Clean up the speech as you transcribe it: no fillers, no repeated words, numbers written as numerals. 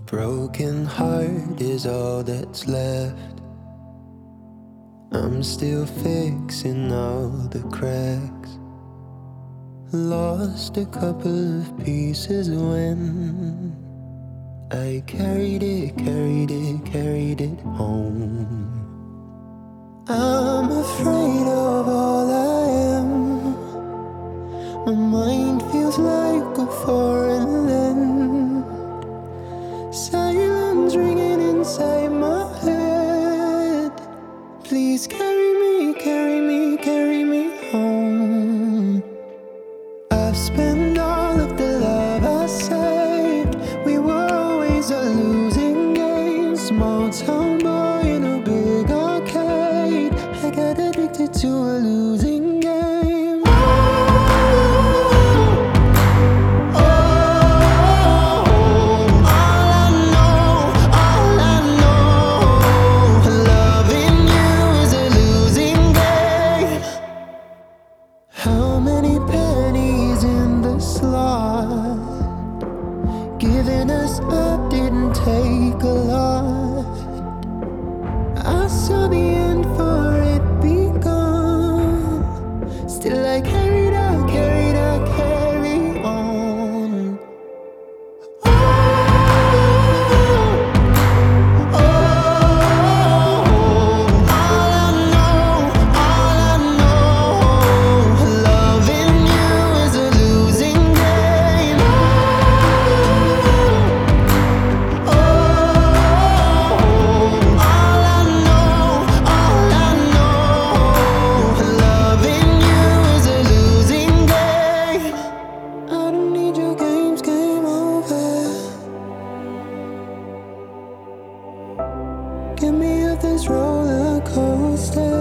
Broken heart is all that's left. I'm still fixing all the cracks. Lost a couple of pieces when I carried it home. I'm afraid of all I am. My mind feels like a foreign land. Silence ringing inside my head. Please carry me home. I've spent all of the love I saved. We were always a losing game. Small town boy in a big arcade. I got addicted to a losing game. How many pennies in the slot? Giving us up didn't take a lot. I saw the end for it begun. Still I carried on. Get me off this roller coaster.